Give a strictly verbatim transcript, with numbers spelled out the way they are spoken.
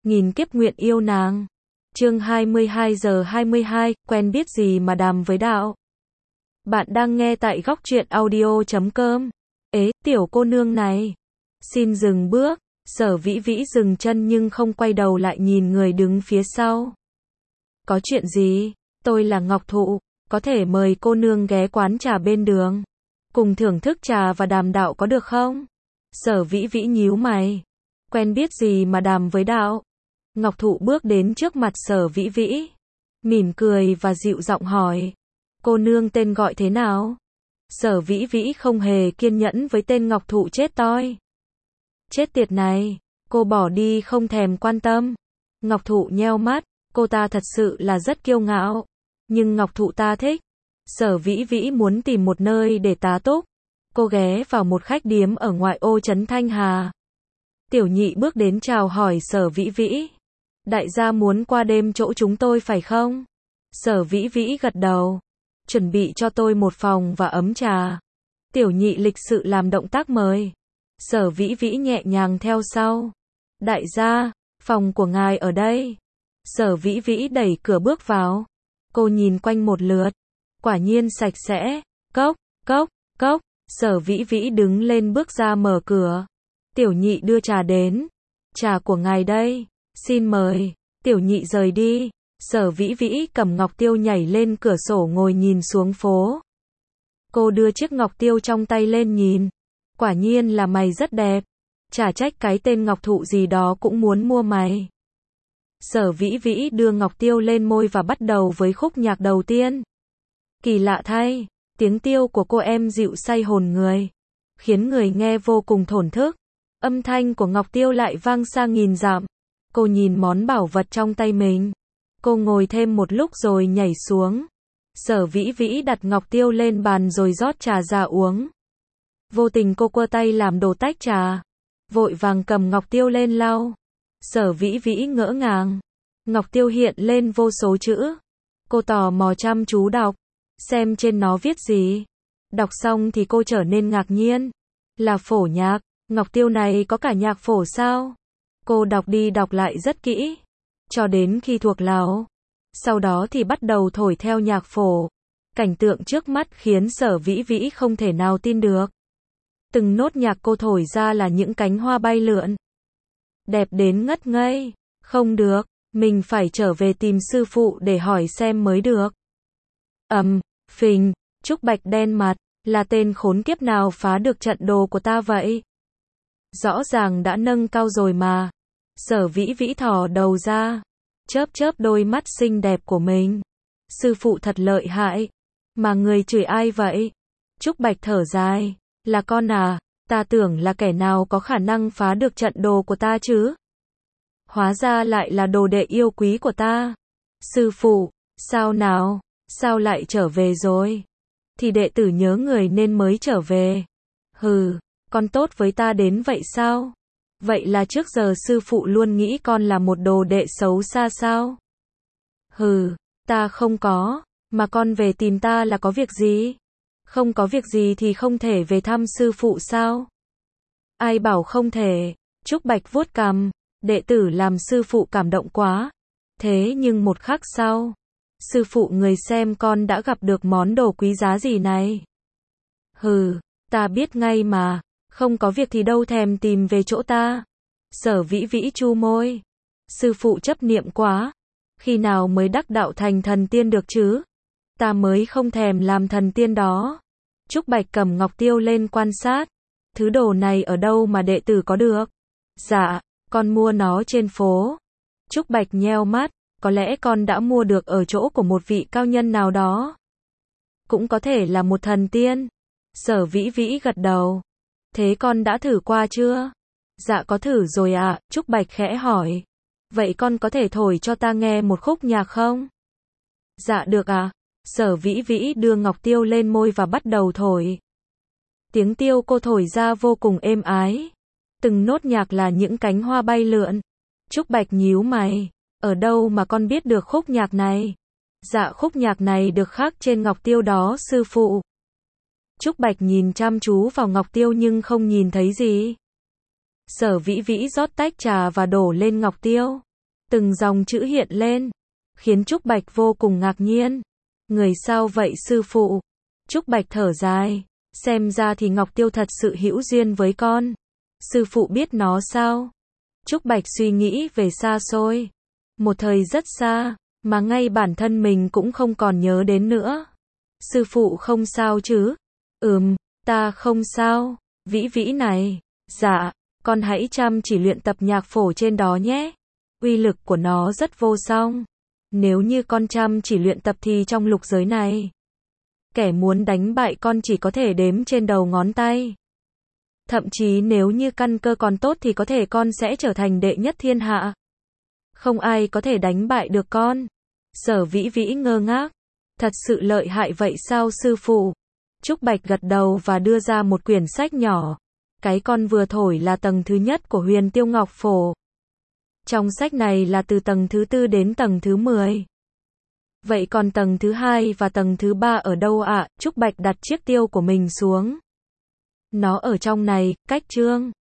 nghìn kiếp nguyện yêu nàng. Chương hai mươi hai giờ hai mươi hai, quen biết gì mà đàm với đạo. Bạn đang nghe tại góc truyện audio chấm com. Ế, tiểu cô nương này. Xin dừng bước. Sở Vĩ Vĩ dừng chân nhưng không quay đầu lại nhìn người đứng phía sau. Có chuyện gì? Tôi là Ngọc Thụ, có thể mời cô nương ghé quán trà bên đường, cùng thưởng thức trà và đàm đạo có được không? Sở Vĩ Vĩ nhíu mày. Quen biết gì mà đàm với đạo? Ngọc Thụ bước đến trước mặt Sở Vĩ Vĩ, mỉm cười và dịu giọng hỏi. Cô nương tên gọi thế nào? Sở Vĩ Vĩ không hề kiên nhẫn với tên Ngọc Thụ chết toi. Chết tiệt này, cô bỏ đi không thèm quan tâm. Ngọc Thụ nheo mắt, cô ta thật sự là rất kiêu ngạo. Nhưng Ngọc Thụ ta thích. Sở Vĩ Vĩ muốn tìm một nơi để tá túc. Cô ghé vào một khách điếm ở ngoại ô trấn Thanh Hà. Tiểu Nhị bước đến chào hỏi Sở Vĩ Vĩ. Đại gia muốn qua đêm chỗ chúng tôi phải không? Sở Vĩ Vĩ gật đầu. Chuẩn bị cho tôi một phòng và ấm trà. Tiểu Nhị lịch sự làm động tác mời. Sở Vĩ Vĩ nhẹ nhàng theo sau. Đại gia, phòng của ngài ở đây. Sở Vĩ Vĩ đẩy cửa bước vào. Cô nhìn quanh một lượt. Quả nhiên sạch sẽ. Cốc, cốc, cốc. Sở Vĩ Vĩ đứng lên bước ra mở cửa. Tiểu Nhị đưa trà đến. Trà của ngài đây. Xin mời. Tiểu Nhị rời đi. Sở Vĩ Vĩ cầm ngọc tiêu nhảy lên cửa sổ ngồi nhìn xuống phố. Cô đưa chiếc ngọc tiêu trong tay lên nhìn. Quả nhiên là mày rất đẹp. Chả trách cái tên Ngọc Thụ gì đó cũng muốn mua mày. Sở Vĩ Vĩ đưa ngọc tiêu lên môi và bắt đầu với khúc nhạc đầu tiên. Kỳ lạ thay, tiếng tiêu của cô em dịu say hồn người, khiến người nghe vô cùng thổn thức. Âm thanh của ngọc tiêu lại vang xa nghìn dặm. Cô nhìn món bảo vật trong tay mình. Cô ngồi thêm một lúc rồi nhảy xuống. Sở Vĩ Vĩ đặt ngọc tiêu lên bàn rồi rót trà ra uống. Vô tình cô quơ tay làm đổ tách trà. Vội vàng cầm ngọc tiêu lên lau. Sở Vĩ Vĩ ngỡ ngàng. Ngọc tiêu hiện lên vô số chữ. Cô tò mò chăm chú đọc. Xem trên nó viết gì. Đọc xong thì cô trở nên ngạc nhiên. Là phổ nhạc. Ngọc tiêu này có cả nhạc phổ sao? Cô đọc đi đọc lại rất kỹ. Cho đến khi thuộc lòng. Sau đó thì bắt đầu thổi theo nhạc phổ. Cảnh tượng trước mắt khiến Sở Vĩ Vĩ không thể nào tin được. Từng nốt nhạc cô thổi ra là những cánh hoa bay lượn. Đẹp đến ngất ngây. Không được, mình phải trở về tìm sư phụ để hỏi xem mới được. Ầm, phình, Trúc Bạch đen mặt, là tên khốn kiếp nào phá được trận đồ của ta vậy? Rõ ràng đã nâng cao rồi mà. Sở Vĩ Vĩ thò đầu ra, chớp chớp đôi mắt xinh đẹp của mình. Sư phụ thật lợi hại. Mà người chửi ai vậy? Trúc Bạch thở dài. Là con à, ta tưởng là kẻ nào có khả năng phá được trận đồ của ta chứ. Hóa ra lại là đồ đệ yêu quý của ta. Sư phụ, sao nào, sao lại trở về rồi? Thì đệ tử nhớ người nên mới trở về. Hừ, con tốt với ta đến vậy sao? Vậy là trước giờ sư phụ luôn nghĩ con là một đồ đệ xấu xa sao? Hừ, ta không có, mà con về tìm ta là có việc gì? Không có việc gì thì không thể về thăm sư phụ sao? Ai bảo không thể? Trúc Bạch vuốt cằm, đệ tử làm sư phụ cảm động quá. Thế nhưng một khắc sau, sư phụ người xem con đã gặp được món đồ quý giá gì này. Hừ, ta biết ngay mà, không có việc thì đâu thèm tìm về chỗ ta. Sở Vĩ Vĩ chu môi. Sư phụ chấp niệm quá. Khi nào mới đắc đạo thành thần tiên được chứ? Ta mới không thèm làm thần tiên đó. Trúc Bạch cầm ngọc tiêu lên quan sát. Thứ đồ này ở đâu mà đệ tử có được? Dạ, con mua nó trên phố. Trúc Bạch nheo mắt, có lẽ con đã mua được ở chỗ của một vị cao nhân nào đó. Cũng có thể là một thần tiên. Sở Vĩ Vĩ gật đầu. Thế con đã thử qua chưa? Dạ có thử rồi ạ, à, Trúc Bạch khẽ hỏi. Vậy con có thể thổi cho ta nghe một khúc nhạc không? Dạ được ạ. À. Sở Vĩ Vĩ đưa ngọc tiêu lên môi và bắt đầu thổi. Tiếng tiêu cô thổi ra vô cùng êm ái. Từng nốt nhạc là những cánh hoa bay lượn. Trúc Bạch nhíu mày. Ở đâu mà con biết được khúc nhạc này? Dạ khúc nhạc này được khắc trên ngọc tiêu đó sư phụ. Trúc Bạch nhìn chăm chú vào ngọc tiêu nhưng không nhìn thấy gì. Sở Vĩ Vĩ rót tách trà và đổ lên ngọc tiêu. Từng dòng chữ hiện lên, khiến Trúc Bạch vô cùng ngạc nhiên. Người sao vậy sư phụ? Trúc Bạch thở dài, xem ra thì Ngọc Tiêu thật sự hữu duyên với con. Sư phụ biết nó sao? Trúc Bạch suy nghĩ về xa xôi, một thời rất xa, mà ngay bản thân mình cũng không còn nhớ đến nữa. Sư phụ không sao chứ? Ừm, ta không sao. Vĩ Vĩ này, dạ, con hãy chăm chỉ luyện tập nhạc phổ trên đó nhé. Uy lực của nó rất vô song. Nếu như con chăm chỉ luyện tập thì trong lục giới này, kẻ muốn đánh bại con chỉ có thể đếm trên đầu ngón tay. Thậm chí nếu như căn cơ còn tốt thì có thể con sẽ trở thành đệ nhất thiên hạ. Không ai có thể đánh bại được con. Sở Vĩ Vĩ ngơ ngác. Thật sự lợi hại vậy sao sư phụ? Trúc Bạch gật đầu và đưa ra một quyển sách nhỏ. Cái con vừa thổi là tầng thứ nhất của Huyền Tiêu Ngọc Phổ. Trong sách này là từ tầng thứ tư đến tầng thứ mười. Vậy còn tầng thứ hai và tầng thứ ba ở đâu ạ? À? Trúc Bạch đặt chiếc tiêu của mình xuống. Nó ở trong này, cách chương.